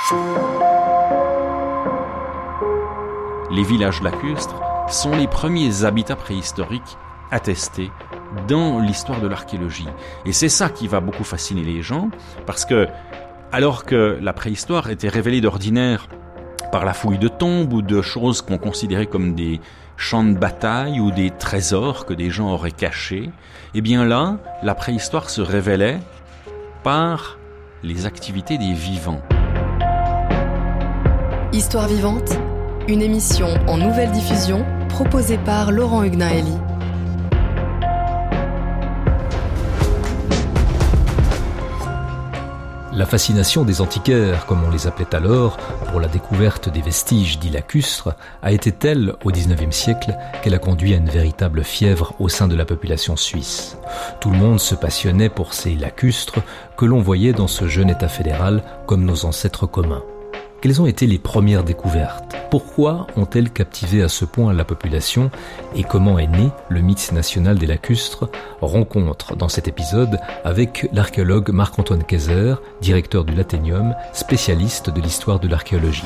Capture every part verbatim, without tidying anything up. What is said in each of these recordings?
Les villages lacustres sont les premiers habitats préhistoriques attestés dans l'histoire de l'archéologie. Et c'est ça qui va beaucoup fasciner les gens, parce que, alors que la préhistoire était révélée d'ordinaire par la fouille de tombes ou de choses qu'on considérait comme des champs de bataille ou des trésors que des gens auraient cachés, eh bien là, la préhistoire se révélait par les activités des vivants. Histoire vivante, une émission en nouvelle diffusion proposée par Laurent Huguenin-Elie. La fascination des antiquaires, comme on les appelait alors, pour la découverte des vestiges dits lacustres, a été telle au dix-neuvième siècle qu'elle a conduit à une véritable fièvre au sein de la population suisse. Tout le monde se passionnait pour ces lacustres que l'on voyait dans ce jeune État fédéral comme nos ancêtres communs. Quelles ont été les premières découvertes ? Pourquoi ont-elles captivé à ce point la population ? Et comment est né le mythe national des lacustres ? Rencontre dans cet épisode avec l'archéologue Marc-Antoine Kayser, directeur du Laténium, spécialiste de l'histoire de l'archéologie.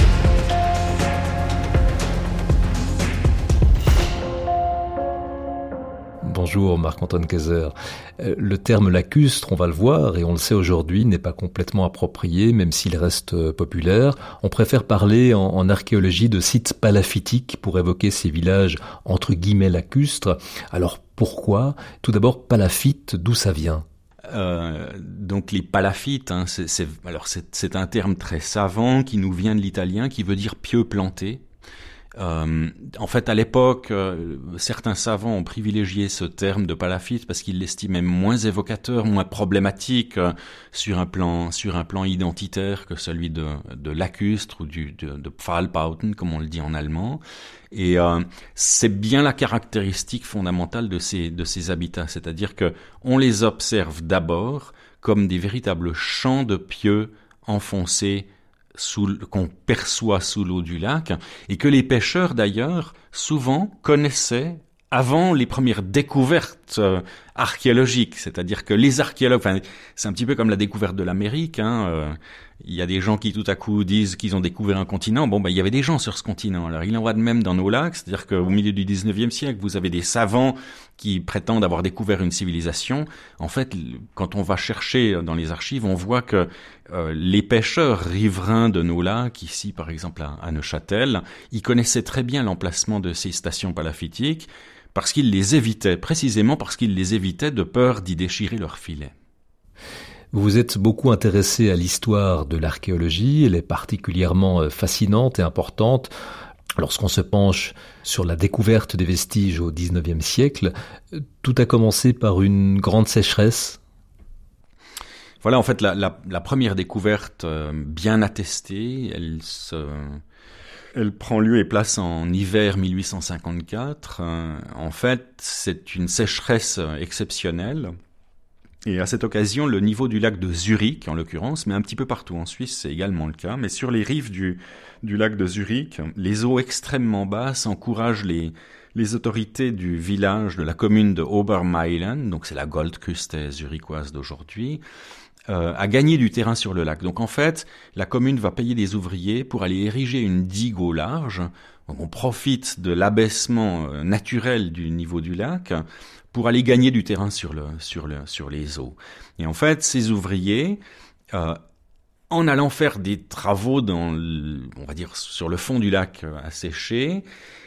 Bonjour Marc-Antoine Kayser. Le terme lacustre, on va le voir et on le sait aujourd'hui, n'est pas complètement approprié, même s'il reste populaire. On préfère parler en, en archéologie de sites palafitiques pour évoquer ces villages entre guillemets lacustres. Alors pourquoi ? Tout d'abord, palafite, d'où ça vient ? Euh, donc les palafites, hein, c'est, c'est, alors c'est, c'est un terme très savant qui nous vient de l'italien, qui veut dire pieux planté. Euh, en fait, à l'époque, euh, certains savants ont privilégié ce terme de palafite parce qu'ils l'estimaient moins évocateur, moins problématique euh, sur un plan sur un plan identitaire que celui de, de lacustre ou du, de, de Pfahlbauten, comme on le dit en allemand. Et euh, c'est bien la caractéristique fondamentale de ces de ces habitats, c'est-à-dire que on les observe d'abord comme des véritables champs de pieux enfoncés Sous, qu'on perçoit sous l'eau du lac, et que les pêcheurs d'ailleurs souvent connaissaient avant les premières découvertes euh, archéologiques, c'est-à-dire que les archéologues, enfin, c'est un petit peu comme la découverte de l'Amérique, hein, euh, il y a des gens qui tout à coup disent qu'ils ont découvert un continent, bon ben il y avait des gens sur ce continent, alors il en va de même dans nos lacs, c'est-à-dire qu'au milieu du dix-neuvième siècle, vous avez des savants qui prétendent avoir découvert une civilisation. En fait, quand on va chercher dans les archives, on voit que euh, les pêcheurs riverains de nos lacs, ici par exemple à, à Neuchâtel, ils connaissaient très bien l'emplacement de ces stations palafitiques, parce qu'ils les évitaient, précisément parce qu'ils les évitaient de peur d'y déchirer leurs filets. Vous vous êtes beaucoup intéressé à l'histoire de l'archéologie, elle est particulièrement fascinante et importante. Lorsqu'on se penche sur la découverte des vestiges au dix-neuvième siècle, tout a commencé par une grande sécheresse. Voilà, en fait, la, la, la première découverte euh, bien attestée, elle se... Elle prend lieu et place en hiver mille huit cent cinquante-quatre. Euh, en fait, c'est une sécheresse exceptionnelle. Et à cette occasion, le niveau du lac de Zurich, en l'occurrence, mais un petit peu partout en Suisse, c'est également le cas. Mais sur les rives du, du lac de Zurich, les eaux extrêmement basses encouragent les, les autorités du village, de la commune de Obermeilen, donc c'est la Goldküste zurichoise d'aujourd'hui, Euh, à gagner du terrain sur le lac. Donc en fait, la commune va payer des ouvriers pour aller ériger une digue au large. Donc on profite de l'abaissement euh, naturel du niveau du lac pour aller gagner du terrain sur le sur le sur les eaux. Et en fait, ces ouvriers, euh, en allant faire des travaux dans, le, on va dire sur le fond du lac euh, asséché,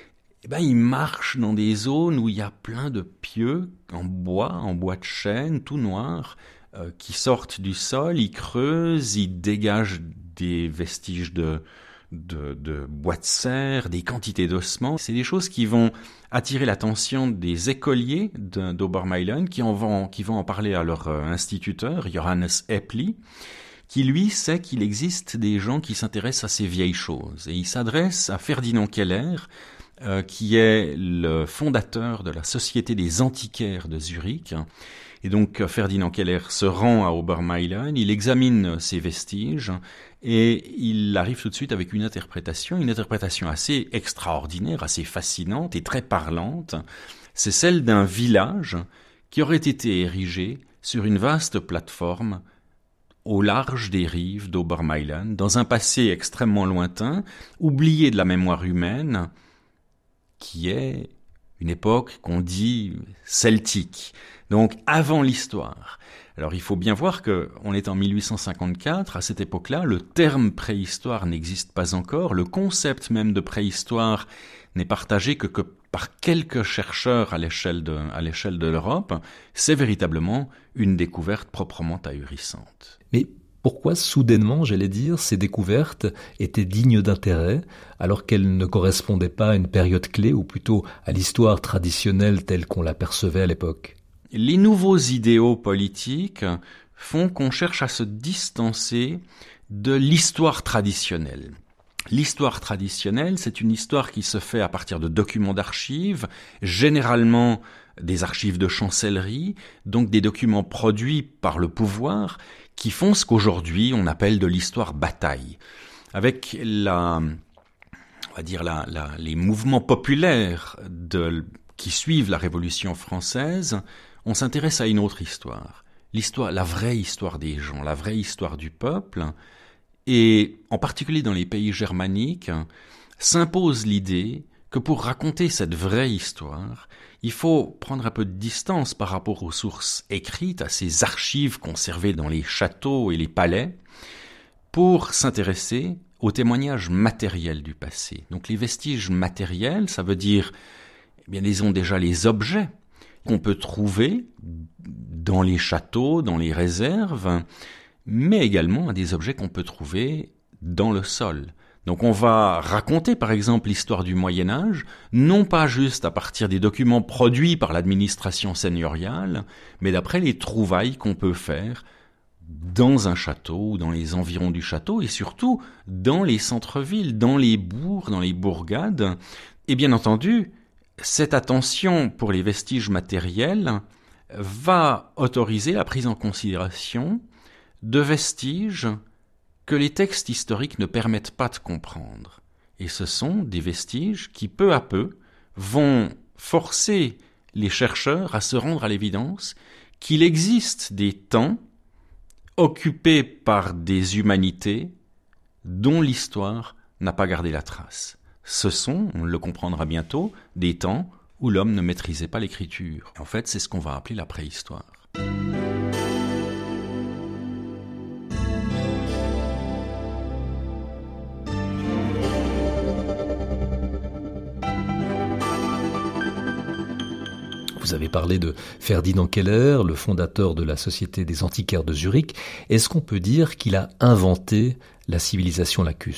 eh ben ils marchent dans des zones où il y a plein de pieux en bois, en bois de chêne, tout noir, Euh, qui sortent du sol, ils creusent, ils dégagent des vestiges de, de, de bois de serre, des quantités d'ossements. C'est des choses qui vont attirer l'attention des écoliers de, d'Obermeilen, qui, en vont, qui vont en parler à leur euh, instituteur, Johannes Epli, qui lui sait qu'il existe des gens qui s'intéressent à ces vieilles choses. Et il s'adresse à Ferdinand Keller, euh, qui est le fondateur de la Société des antiquaires de Zurich. Et donc Ferdinand Keller se rend à Obermeilen, il examine ces vestiges et il arrive tout de suite avec une interprétation, une interprétation assez extraordinaire, assez fascinante et très parlante. C'est celle d'un village qui aurait été érigé sur une vaste plateforme au large des rives d'Obermeilen, dans un passé extrêmement lointain, oublié de la mémoire humaine, qui est une époque qu'on dit celtique, donc avant l'histoire. Alors il faut bien voir qu'on est en mille huit cent cinquante-quatre, à cette époque-là, le terme préhistoire n'existe pas encore, le concept même de préhistoire n'est partagé que, que par quelques chercheurs à l'échelle de, à l'échelle de l'Europe. C'est véritablement une découverte proprement ahurissante. Mais pourquoi soudainement, j'allais dire, ces découvertes étaient dignes d'intérêt alors qu'elles ne correspondaient pas à une période clé ou plutôt à l'histoire traditionnelle telle qu'on l'apercevait à l'époque ? Les nouveaux idéaux politiques font qu'on cherche à se distancer de l'histoire traditionnelle. L'histoire traditionnelle, c'est une histoire qui se fait à partir de documents d'archives, généralement des archives de chancellerie, donc des documents produits par le pouvoir, qui font ce qu'aujourd'hui on appelle de l'histoire bataille. Avec la, on va dire la, la, les mouvements populaires de, qui suivent la Révolution française, on s'intéresse à une autre histoire. L'histoire, la vraie histoire des gens, la vraie histoire du peuple. Et en particulier dans les pays germaniques, s'impose l'idée que pour raconter cette vraie histoire, il faut prendre un peu de distance par rapport aux sources écrites, à ces archives conservées dans les châteaux et les palais, pour s'intéresser aux témoignages matériels du passé. Donc les vestiges matériels, ça veut dire, eh bien, ils ont déjà les objets qu'on peut trouver dans les châteaux, dans les réserves, mais également des objets qu'on peut trouver dans le sol. Donc on va raconter par exemple l'histoire du Moyen-Âge, non pas juste à partir des documents produits par l'administration seigneuriale, mais d'après les trouvailles qu'on peut faire dans un château, ou dans les environs du château, et surtout dans les centres-villes, dans les bourgs, dans les bourgades. Et bien entendu, cette attention pour les vestiges matériels va autoriser la prise en considération de vestiges que les textes historiques ne permettent pas de comprendre. Et ce sont des vestiges qui, peu à peu, vont forcer les chercheurs à se rendre à l'évidence qu'il existe des temps occupés par des humanités dont l'histoire n'a pas gardé la trace. Ce sont, on le comprendra bientôt, des temps où l'homme ne maîtrisait pas l'écriture. En fait, c'est ce qu'on va appeler la préhistoire. Vous avez parlé de Ferdinand Keller, le fondateur de la Société des antiquaires de Zurich. Est-ce qu'on peut dire qu'il a inventé la civilisation lacustre ?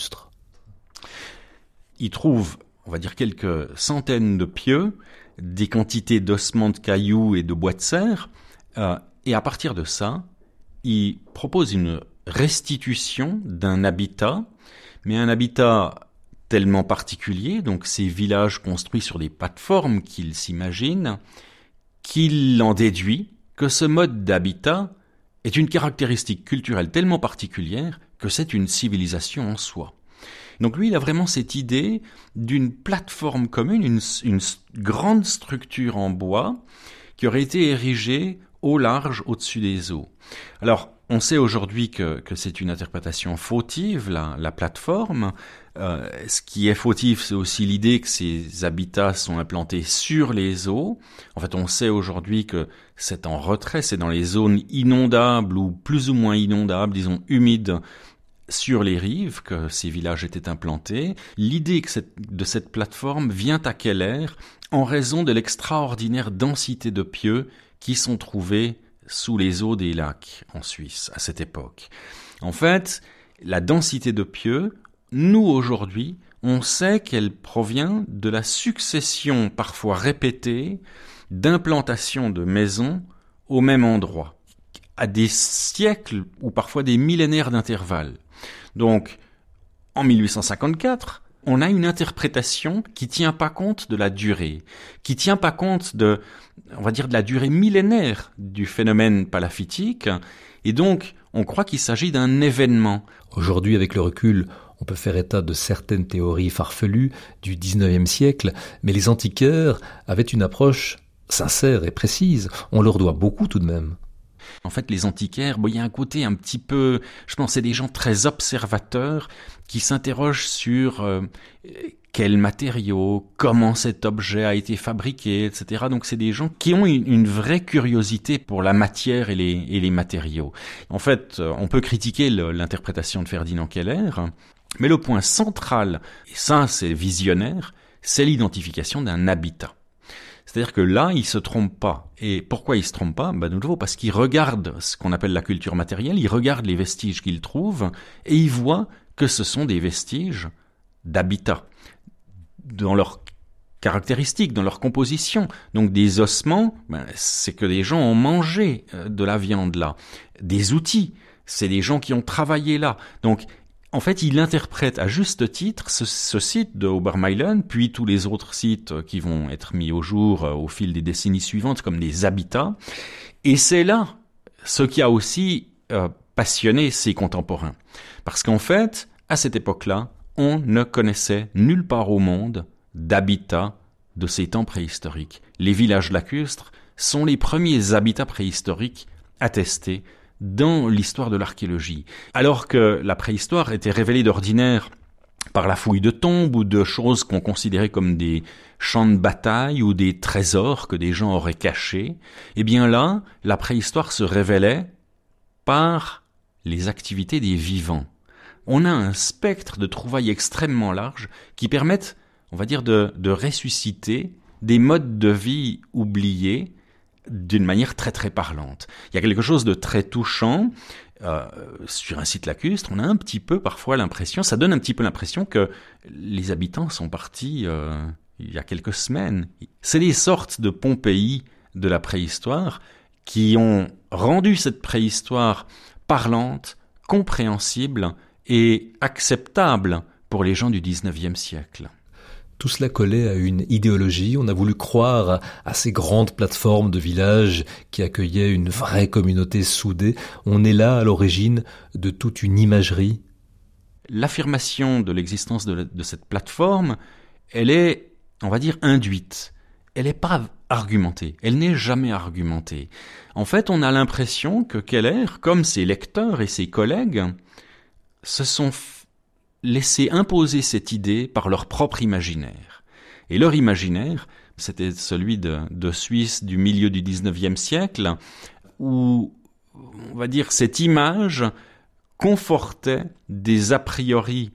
Il trouve, on va dire, quelques centaines de pieux, des quantités d'ossements de cailloux et de bois de serre, euh, et à partir de ça, il propose une restitution d'un habitat, mais un habitat tellement particulier, donc ces villages construits sur des plateformes qu'il s'imagine, qu'il en déduit que ce mode d'habitat est une caractéristique culturelle tellement particulière que c'est une civilisation en soi. Donc lui, il a vraiment cette idée d'une plateforme commune, une, une grande structure en bois qui aurait été érigée au large au-dessus des eaux. Alors, on sait aujourd'hui que, que c'est une interprétation fautive, la, la plateforme. Euh, ce qui est fautif, c'est aussi l'idée que ces habitats sont implantés sur les eaux. En fait, on sait aujourd'hui que c'est en retrait, c'est dans les zones inondables ou plus ou moins inondables, disons humides, sur les rives que ces villages étaient implantés. L'idée que cette, de cette plateforme vient à Keller en raison de l'extraordinaire densité de pieux qui sont trouvés sous les eaux des lacs en Suisse à cette époque. En fait, la densité de pieux, nous aujourd'hui, on sait qu'elle provient de la succession parfois répétée d'implantations de maisons au même endroit, à des siècles ou parfois des millénaires d'intervalle. Donc, en mille huit cent cinquante-quatre, on a une interprétation qui tient pas compte de la durée, qui tient pas compte de, on va dire, de la durée millénaire du phénomène palaffitique, et donc on croit qu'il s'agit d'un événement. Aujourd'hui, avec le recul, on peut faire état de certaines théories farfelues du dix-neuvième siècle, mais les antiquaires avaient une approche sincère et précise. On leur doit beaucoup tout de même. En fait, les antiquaires, bon, il y a un côté un petit peu, je pense, c'est des gens très observateurs qui s'interrogent sur euh, quels matériaux, comment cet objet a été fabriqué, et cetera. Donc, c'est des gens qui ont une, une vraie curiosité pour la matière et les, et les matériaux. En fait, on peut critiquer le, l'interprétation de Ferdinand Keller, mais le point central, et ça, c'est visionnaire, c'est l'identification d'un habitat. C'est-à-dire que là, il se trompe pas. Et pourquoi il se trompe pas? Ben, de nouveau, parce qu'il regarde ce qu'on appelle la culture matérielle, il regarde les vestiges qu'il trouve, et il voit que ce sont des vestiges d'habitat, dans leurs caractéristiques, dans leur composition. Donc des ossements, ben, c'est que des gens ont mangé de la viande là. Des outils, c'est des gens qui ont travaillé là. Donc, en fait, il interprète à juste titre ce, ce site de Obermeilen, puis tous les autres sites qui vont être mis au jour au fil des décennies suivantes comme des habitats. Et c'est là ce qui a aussi euh, passionné ses contemporains. Parce qu'en fait, à cette époque-là, on ne connaissait nulle part au monde d'habitats de ces temps préhistoriques. Les villages lacustres sont les premiers habitats préhistoriques attestés dans l'histoire de l'archéologie. Alors que la préhistoire était révélée d'ordinaire par la fouille de tombes ou de choses qu'on considérait comme des champs de bataille ou des trésors que des gens auraient cachés, eh bien là, la préhistoire se révélait par les activités des vivants. On a un spectre de trouvailles extrêmement large qui permettent, on va dire, de, de ressusciter des modes de vie oubliés d'une manière très très parlante. Il y a quelque chose de très touchant. Euh, sur un site lacustre, on a un petit peu parfois l'impression, ça donne un petit peu l'impression que les habitants sont partis euh, il y a quelques semaines. C'est des sortes de Pompéi de la préhistoire qui ont rendu cette préhistoire parlante, compréhensible et acceptable pour les gens du dix-neuvième siècle. Tout cela collait à une idéologie. On a voulu croire à ces grandes plateformes de villages qui accueillaient une vraie communauté soudée. On est là à l'origine de toute une imagerie. L'affirmation de l'existence de, de cette plateforme, elle est, on va dire, induite. Elle n'est pas argumentée. Elle n'est jamais argumentée. En fait, on a l'impression que Keller, comme ses lecteurs et ses collègues, se sont laisser imposer cette idée par leur propre imaginaire. Et leur imaginaire, c'était celui de, de Suisse du milieu du dix-neuvième siècle, où, on va dire, cette image confortait des a priori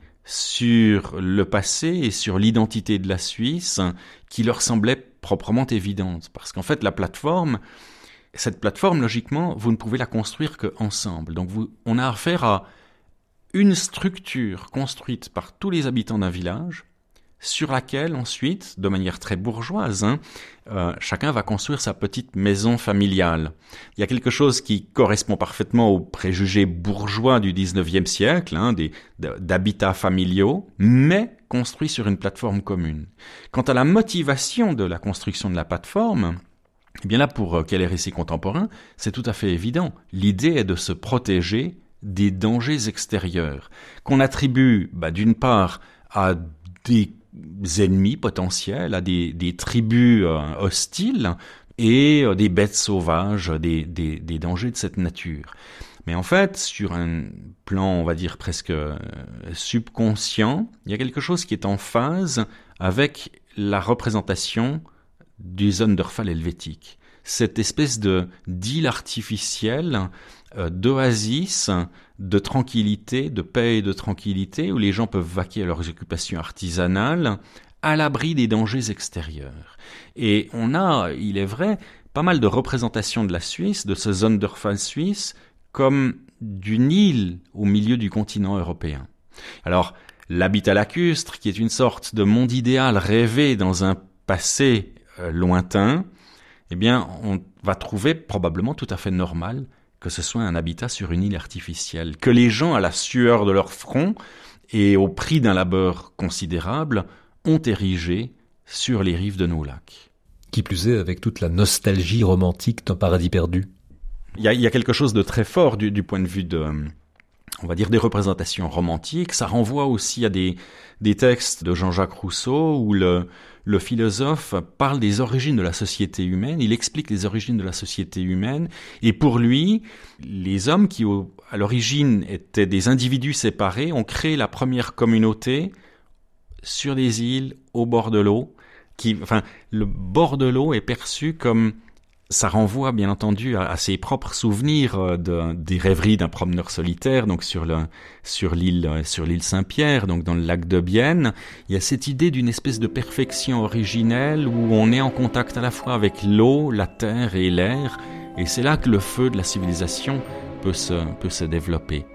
sur le passé et sur l'identité de la Suisse qui leur semblaient proprement évidentes. Parce qu'en fait, la plateforme, cette plateforme, logiquement, vous ne pouvez la construire qu'ensemble. Donc, vous, on a affaire à une structure construite par tous les habitants d'un village, sur laquelle ensuite, de manière très bourgeoise, hein, euh, chacun va construire sa petite maison familiale. Il y a quelque chose qui correspond parfaitement aux préjugés bourgeois du dix-neuvième siècle, hein, des, d'habitats familiaux, mais construits sur une plateforme commune. Quant à la motivation de la construction de la plateforme, eh bien là, pour Keller et ses contemporains, c'est tout à fait évident. L'idée est de se protéger des dangers extérieurs, qu'on attribue bah, d'une part à des ennemis potentiels, à des, des tribus euh, hostiles et euh, des bêtes sauvages, des, des, des dangers de cette nature. Mais en fait, sur un plan, on va dire, presque euh, subconscient, il y a quelque chose qui est en phase avec la représentation du Sonderfall helvétique. Cette espèce de d'île artificielle, euh, d'oasis, de tranquillité, de paix et de tranquillité, où les gens peuvent vaquer à leurs occupations artisanales, à l'abri des dangers extérieurs. Et on a, il est vrai, pas mal de représentations de la Suisse, de ce Sonderfall suisse, comme d'une île au milieu du continent européen. Alors, l'habitat lacustre, qui est une sorte de monde idéal rêvé dans un passé euh, lointain, eh bien, on va trouver probablement tout à fait normal que ce soit un habitat sur une île artificielle, que les gens, à la sueur de leur front et au prix d'un labeur considérable, ont érigé sur les rives de nos lacs. Qui plus est, avec toute la nostalgie romantique d'un paradis perdu. Il y a, il y a quelque chose de très fort du, du point de vue de, on va dire des représentations romantiques. Ça renvoie aussi à des, des textes de Jean-Jacques Rousseau où le, le philosophe parle des origines de la société humaine. Il explique les origines de la société humaine. Et pour lui, les hommes qui, au, à l'origine, étaient des individus séparés, ont créé la première communauté sur des îles au bord de l'eau. Qui, enfin, le bord de l'eau est perçu comme... Ça renvoie bien entendu à, à ses propres souvenirs de, des rêveries d'un promeneur solitaire, donc sur le sur l'île sur l'île Saint-Pierre, donc dans le lac de Bienne. Il y a cette idée d'une espèce de perfection originelle où on est en contact à la fois avec l'eau, la terre et l'air, et c'est là que le feu de la civilisation peut se peut se développer.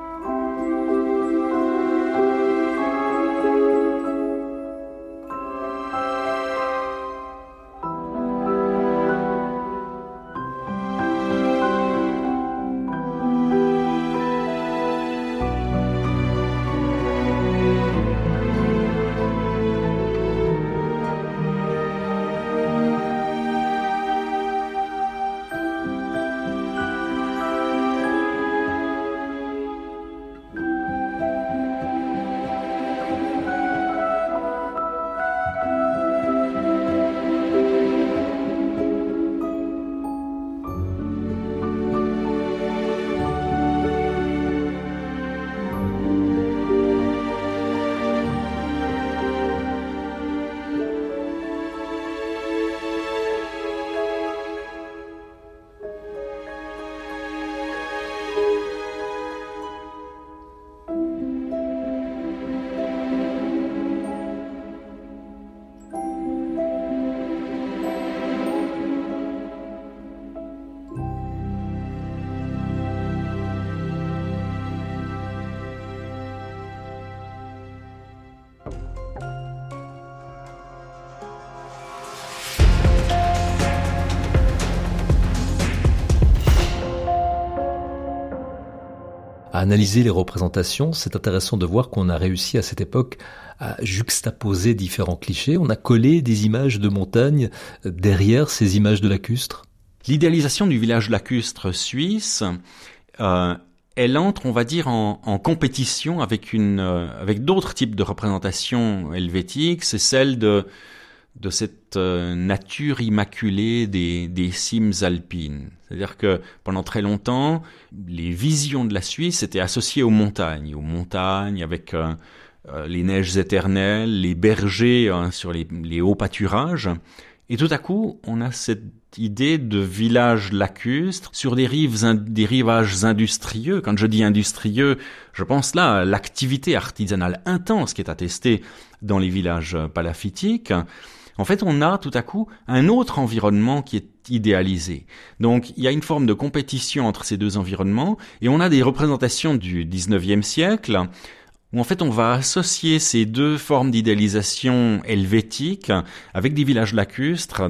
À analyser les représentations, c'est intéressant de voir qu'on a réussi à cette époque à juxtaposer différents clichés. On a collé des images de montagne derrière ces images de lacustres. L'idéalisation du village lacustre suisse, euh, elle entre, on va dire, en, en compétition avec une, euh, avec d'autres types de représentations helvétiques. C'est celle de de cette euh, nature immaculée des, des cimes alpines. C'est-à-dire que pendant très longtemps, les visions de la Suisse étaient associées aux montagnes, aux montagnes avec euh, euh, les neiges éternelles, les bergers hein, sur les, les hauts pâturages. Et tout à coup, on a cette idée de village lacustre sur des rives, in, des rivages industrieux. Quand je dis industrieux, je pense là à l'activité artisanale intense qui est attestée dans les villages palafitiques. En fait, on a tout à coup un autre environnement qui est idéalisé. Donc, il y a une forme de compétition entre ces deux environnements et on a des représentations du dix-neuvième siècle où en fait on va associer ces deux formes d'idéalisation helvétique avec des villages lacustres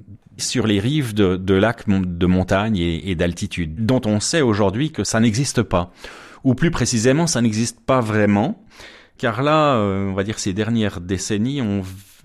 sur les rives de, de lacs de montagne et, et d'altitude, dont on sait aujourd'hui que ça n'existe pas. Ou plus précisément, ça n'existe pas vraiment, car là, euh, on va dire ces dernières décennies, on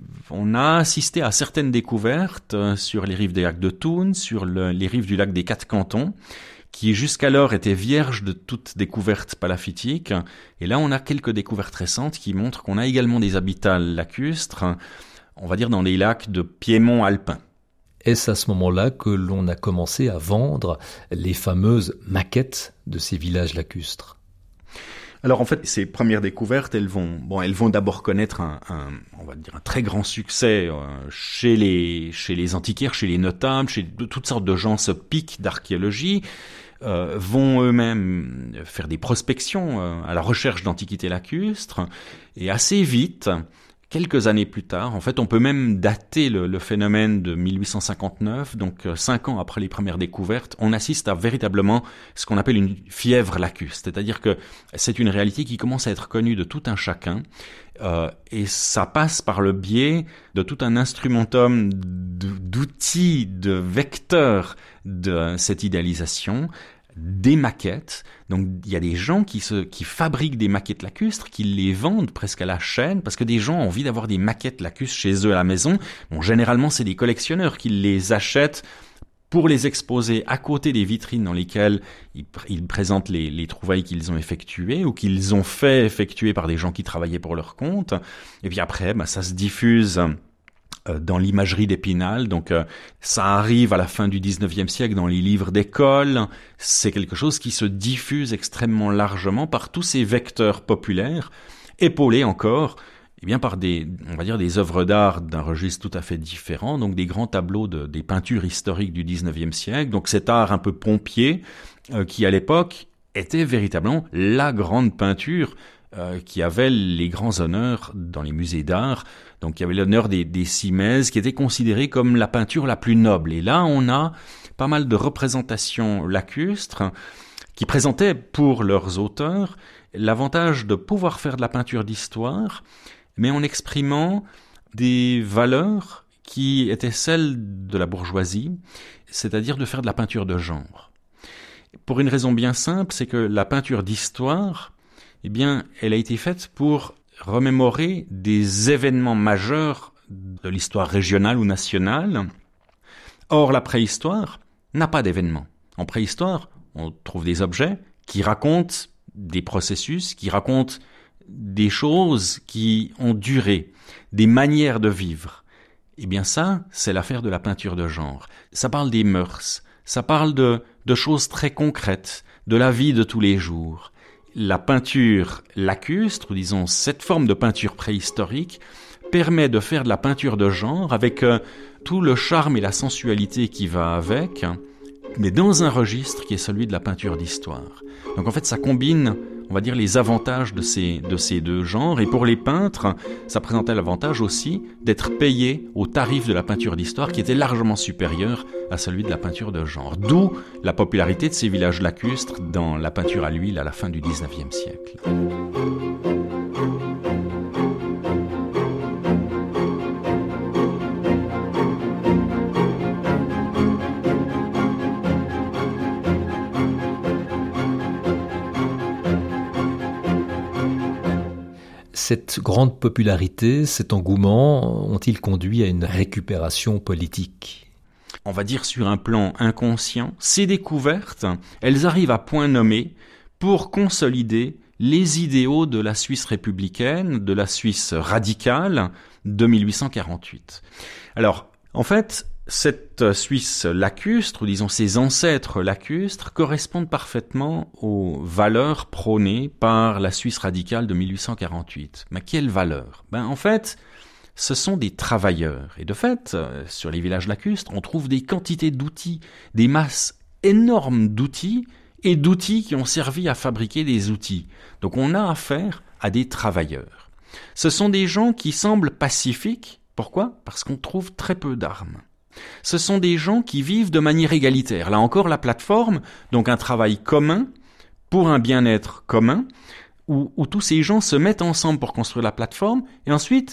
On a assisté à certaines découvertes sur les rives des lacs de Thun, sur le, les rives du lac des Quatre Cantons, qui jusqu'alors étaient vierges de toute découverte palaffitique. Et là, on a quelques découvertes récentes qui montrent qu'on a également des habitats lacustres, on va dire dans les lacs de Piémont alpin. Est-ce à ce moment-là que l'on a commencé à vendre les fameuses maquettes de ces villages lacustres ? Alors en fait, ces premières découvertes, elles vont, bon, elles vont d'abord connaître un, un, on va dire un très grand succès euh, chez les, chez les antiquaires, chez les notables, chez de, toutes sortes de gens se piquent d'archéologie, euh, vont eux-mêmes faire des prospections euh, à la recherche d'antiquités lacustres, et assez vite, quelques années plus tard, en fait, on peut même dater le, le phénomène de mille huit cent cinquante-neuf, donc euh, cinq ans après les premières découvertes, on assiste à véritablement ce qu'on appelle une fièvre lacustre, c'est-à-dire que c'est une réalité qui commence à être connue de tout un chacun, euh, et ça passe par le biais de tout un instrumentum d'outils, de vecteurs de cette idéalisation, des maquettes. Donc il y a des gens qui se qui fabriquent des maquettes lacustres, qui les vendent presque à la chaîne parce que des gens ont envie d'avoir des maquettes lacustres chez eux à la maison. Bon, généralement c'est des collectionneurs qui les achètent pour les exposer à côté des vitrines dans lesquelles ils, ils présentent les, les trouvailles qu'ils ont effectuées ou qu'ils ont fait effectuer par des gens qui travaillaient pour leur compte. Et puis après, bah, ça se diffuse dans l'imagerie d'Épinal, donc euh, ça arrive à la fin du dix-neuvième siècle dans les livres d'école. C'est quelque chose qui se diffuse extrêmement largement par tous ces vecteurs populaires, épaulés encore eh bien par des, on va dire, des œuvres d'art d'un registre tout à fait différent, donc des grands tableaux de, des peintures historiques du dix-neuvième siècle, donc cet art un peu pompier euh, qui à l'époque était véritablement la grande peinture euh, qui avait les grands honneurs dans les musées d'art. Donc il y avait l'honneur des, des cimaises qui était considérée comme la peinture la plus noble. Et là on a pas mal de représentations lacustres qui présentaient pour leurs auteurs l'avantage de pouvoir faire de la peinture d'histoire, mais en exprimant des valeurs qui étaient celles de la bourgeoisie, c'est-à-dire de faire de la peinture de genre. Pour une raison bien simple, c'est que la peinture d'histoire, eh bien, elle a été faite pour remémorer des événements majeurs de l'histoire régionale ou nationale. Or, la préhistoire n'a pas d'événements. En préhistoire, on trouve des objets qui racontent des processus, qui racontent des choses qui ont duré, des manières de vivre. Eh bien ça, c'est l'affaire de la peinture de genre. Ça parle des mœurs, ça parle de, de choses très concrètes, de la vie de tous les jours. La peinture lacustre, ou disons cette forme de peinture préhistorique, permet de faire de la peinture de genre avec euh, tout le charme et la sensualité qui va avec, mais dans un registre qui est celui de la peinture d'histoire. Donc en fait, ça combine, on va dire, les avantages de ces, de ces deux genres. Et pour les peintres, ça présentait l'avantage aussi d'être payés au tarif de la peinture d'histoire qui était largement supérieur à celui de la peinture de genre. D'où la popularité de ces villages lacustres dans la peinture à l'huile à la fin du dix-neuvième siècle. Cette grande popularité, cet engouement, ont-ils conduit à une récupération politique ? On va dire sur un plan inconscient, ces découvertes, elles arrivent à point nommé pour consolider les idéaux de la Suisse républicaine, de la Suisse radicale de mille huit cent quarante-huit. Alors, en fait, cette Suisse lacustre, ou disons ses ancêtres lacustres, correspondent parfaitement aux valeurs prônées par la Suisse radicale de mille huit cent quarante-huit. Mais quelles valeurs ? Ben, en fait, ce sont des travailleurs. Et de fait, sur les villages lacustres, on trouve des quantités d'outils, des masses énormes d'outils, et d'outils qui ont servi à fabriquer des outils. Donc on a affaire à des travailleurs. Ce sont des gens qui semblent pacifiques. Pourquoi ? Parce qu'on trouve très peu d'armes. Ce sont des gens qui vivent de manière égalitaire. Là encore, la plateforme, donc un travail commun pour un bien-être commun, où, où tous ces gens se mettent ensemble pour construire la plateforme, et ensuite,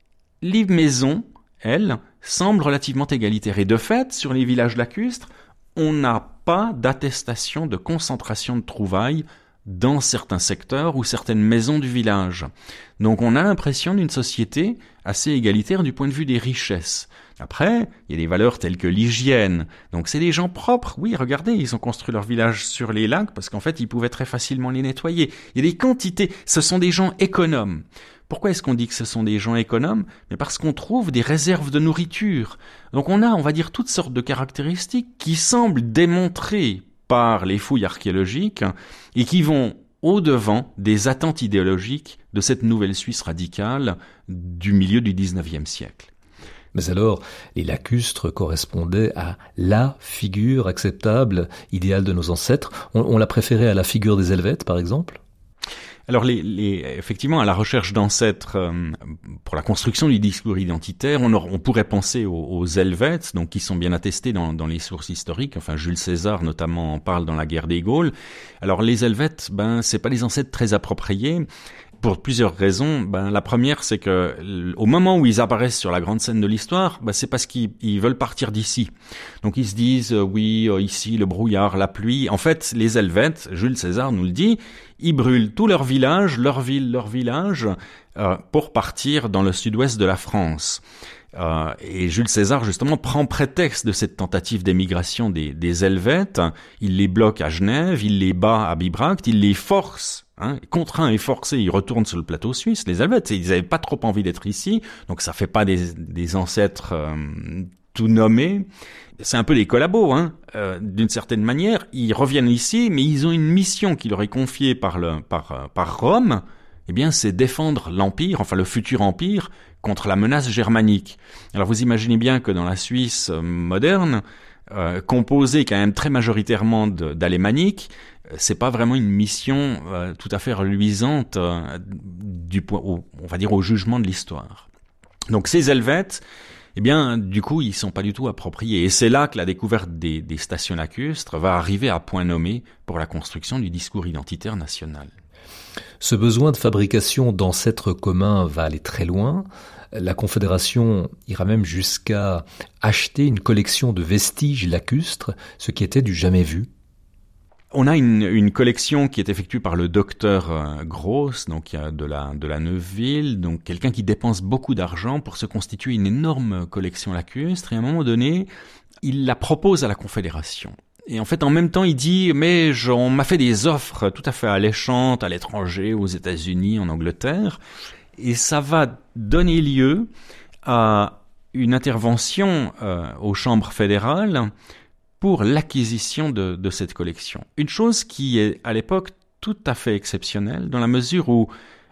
les maisons, elles, semblent relativement égalitaires. Et de fait, sur les villages lacustres, on n'a pas d'attestation de concentration de trouvailles dans certains secteurs ou certaines maisons du village. Donc on a l'impression d'une société assez égalitaire du point de vue des richesses. Après, il y a des valeurs telles que l'hygiène. Donc c'est des gens propres. Oui, regardez, ils ont construit leur village sur les lacs parce qu'en fait, ils pouvaient très facilement les nettoyer. Il y a des quantités. Ce sont des gens économes. Pourquoi est-ce qu'on dit que ce sont des gens économes ? Mais parce qu'on trouve des réserves de nourriture. Donc on a, on va dire, toutes sortes de caractéristiques qui semblent démontrer par les fouilles archéologiques et qui vont au-devant des attentes idéologiques de cette nouvelle Suisse radicale du milieu du dix-neuvième siècle. Mais alors, les lacustres correspondaient à la figure acceptable, idéale de nos ancêtres. On, on l'a préféré à la figure des Helvètes, par exemple ? Alors, les, les, effectivement, à la recherche d'ancêtres euh, pour la construction du discours identitaire, on, on pourrait penser aux, aux Helvètes, donc qui sont bien attestés dans, dans les sources historiques. Enfin, Jules César notamment en parle dans la guerre des Gaules. Alors, les Helvètes, ben, c'est pas des ancêtres très appropriés. Pour plusieurs raisons. Ben, la première, c'est que au moment où ils apparaissent sur la grande scène de l'histoire, ben, c'est parce qu'ils ils veulent partir d'ici. Donc ils se disent, euh, oui, euh, ici, le brouillard, la pluie. En fait, les Helvètes, Jules César nous le dit, ils brûlent tout leur village, leur ville, leur village, euh, pour partir dans le sud-ouest de la France. Euh, et Jules César, justement, prend prétexte de cette tentative d'émigration des, des Helvètes. Il les bloque à Genève, il les bat à Bibracte, il les force, hein, contraint et forcé, ils retournent sur le plateau suisse. Les Helvètes, ils n'avaient pas trop envie d'être ici, donc ça fait pas des, des ancêtres euh, tout nommés. C'est un peu des collabos, hein, euh, d'une certaine manière. Ils reviennent ici, mais ils ont une mission qui leur est confiée par, le, par, par Rome. Eh bien, c'est défendre l'Empire, enfin le futur Empire, contre la menace germanique. Alors vous imaginez bien que dans la Suisse moderne, euh, composée quand même très majoritairement de, d'alémaniques, c'est pas vraiment une mission euh, tout à fait reluisante euh, du point, au, on va dire, au jugement de l'histoire. Donc ces Helvètes, eh bien, du coup, ils sont pas du tout appropriés. Et c'est là que la découverte des, des stations lacustres va arriver à point nommé pour la construction du discours identitaire national. Ce besoin de fabrication d'ancêtres communs va aller très loin. La Confédération ira même jusqu'à acheter une collection de vestiges lacustres, ce qui était du jamais vu. On a une, une collection qui est effectuée par le docteur euh, Gross, donc de la, de la Neuville, donc quelqu'un qui dépense beaucoup d'argent pour se constituer une énorme collection lacustre, et à un moment donné, il la propose à la Confédération. Et en fait, en même temps, il dit, mais je, on m'a fait des offres tout à fait alléchantes à l'étranger, aux États-Unis, en Angleterre, et ça va donner lieu à une intervention euh, aux chambres fédérales pour l'acquisition de, de cette collection. Une chose qui est à l'époque tout à fait exceptionnelle, dans la mesure où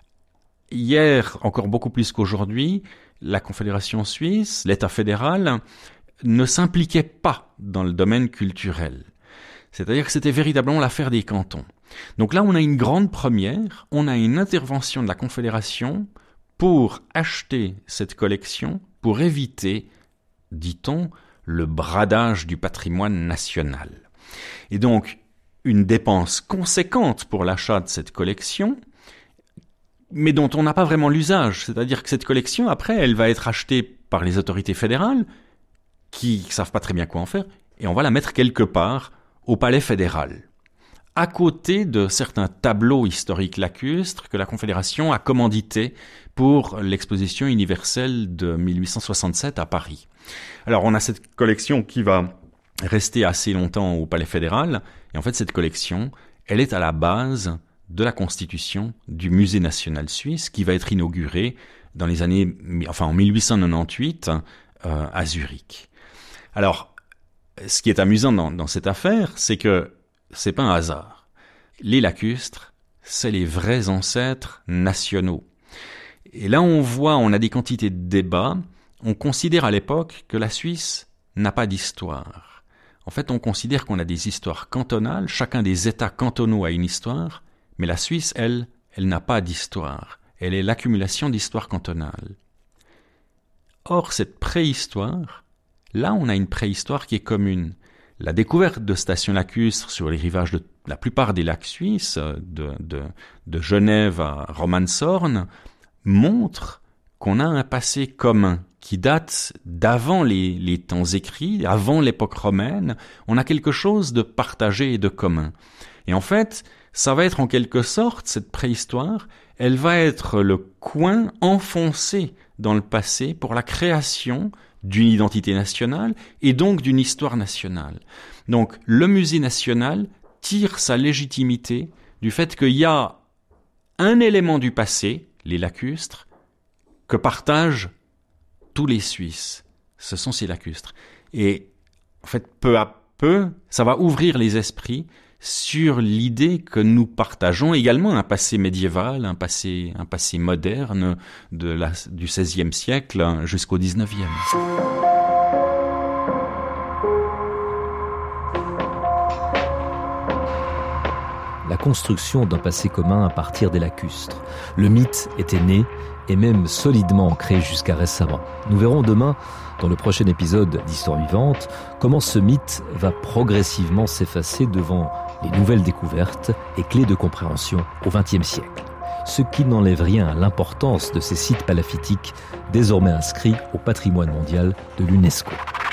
hier, encore beaucoup plus qu'aujourd'hui, la Confédération suisse, l'État fédéral, ne s'impliquait pas dans le domaine culturel. C'est-à-dire que c'était véritablement l'affaire des cantons. Donc là, on a une grande première, on a une intervention de la Confédération pour acheter cette collection, pour éviter, dit-on, le bradage du patrimoine national. Et donc, une dépense conséquente pour l'achat de cette collection, mais dont on n'a pas vraiment l'usage. C'est-à-dire que cette collection, après, elle va être achetée par les autorités fédérales, qui ne savent pas très bien quoi en faire, et on va la mettre quelque part au palais fédéral, à côté de certains tableaux historiques lacustres que la Confédération a commandités pour l'exposition universelle de mille huit cent soixante-sept à Paris. Alors on a cette collection qui va rester assez longtemps au palais fédéral, et en fait cette collection, elle est à la base de la constitution du Musée national suisse, qui va être inauguré dans les années, enfin en mille huit cent quatre-vingt-dix-huit euh, à Zurich. Alors, ce qui est amusant dans, dans cette affaire, c'est que c'est pas un hasard. Les lacustres, c'est les vrais ancêtres nationaux. Et là, on voit, on a des quantités de débats. On considère à l'époque que la Suisse n'a pas d'histoire. En fait, on considère qu'on a des histoires cantonales. Chacun des États cantonaux a une histoire. Mais la Suisse, elle, elle n'a pas d'histoire. Elle est l'accumulation d'histoires cantonales. Or, cette préhistoire, là, on a une préhistoire qui est commune. La découverte de stations lacustres sur les rivages de la plupart des lacs suisses, de, de, de Genève à Romanshorn, montre qu'on a un passé commun qui date d'avant les, les temps écrits, avant l'époque romaine. On a quelque chose de partagé et de commun. Et en fait, ça va être en quelque sorte, cette préhistoire, elle va être le coin enfoncé dans le passé pour la création d'une identité nationale et donc d'une histoire nationale. Donc le musée national tire sa légitimité du fait qu'il y a un élément du passé, les lacustres, que partagent tous les Suisses. Ce sont ces lacustres. Et en fait, peu à peu, ça va ouvrir les esprits sur l'idée que nous partageons également un passé médiéval, un passé, un passé moderne de la, du seizième siècle jusqu'au dix-neuvième. La construction d'un passé commun à partir des lacustres. Le mythe était né et même solidement ancré jusqu'à récemment. Nous verrons demain, dans le prochain épisode d'Histoire vivante, comment ce mythe va progressivement s'effacer devant les nouvelles découvertes et clés de compréhension au vingtième siècle. Ce qui n'enlève rien à l'importance de ces sites palafitiques désormais inscrits au patrimoine mondial de l'UNESCO.